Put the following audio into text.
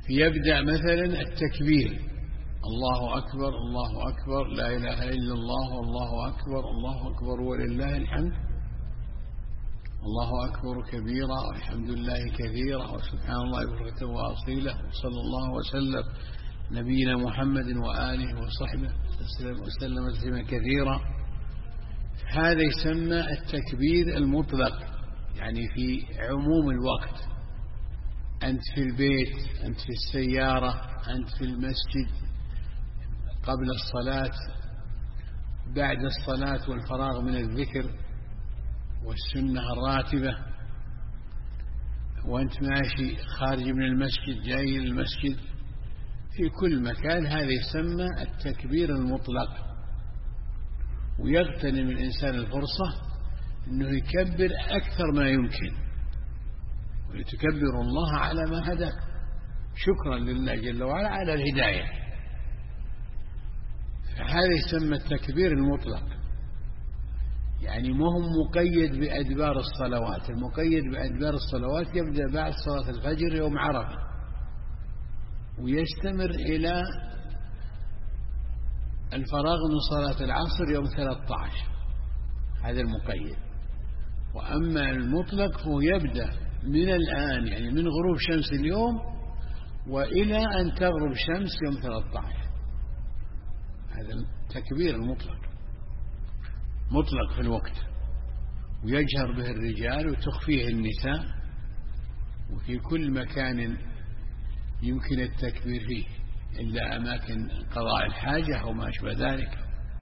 فيبدأ مثلا التكبير: الله أكبر الله أكبر، لا إله إلا الله، الله أكبر الله أكبر ولله الحمد، الله أكبر كبيرا والحمد لله كثيرا وسبحان الله بكرة وأصيلا، وصلى الله وسلم نبينا محمد وآله وصحبه وسلم تسليما كثيرا. هذا يسمى التكبير المطلق، يعني في عموم الوقت، أنت في البيت، أنت في السيارة، أنت في المسجد، قبل الصلاة، بعد الصلاة والفراغ من الذكر والسنة الراتبة، وأنت ماشي خارج من المسجد جاي للمسجد، في كل مكان. هذا يسمى التكبير المطلق. ويغتنم الإنسان الفرصة أنه يكبر أكثر ما يمكن، ويتكبر الله على ما هداك، شكرا لله جل وعلا على الهداية. فهذا يسمى التكبير المطلق، يعني ما هو مقيد بأدبار الصلوات. المقيد بأدبار الصلوات يبدأ بعد صلاة الفجر يوم عرفة ويستمر إلى الفراغ من صلاة العصر يوم 13، هذا المقيد. وأما المطلق فهو يبدأ من الآن، يعني من غروب شمس اليوم وإلى أن تغرب شمس يوم 13. هذا التكبير المطلق، مطلق في الوقت، ويجهر به الرجال وتخفيه النساء، وفي كل مكان يمكن التكبير فيه إلا أماكن قضاء الحاجة أو ما أشبه ذلك.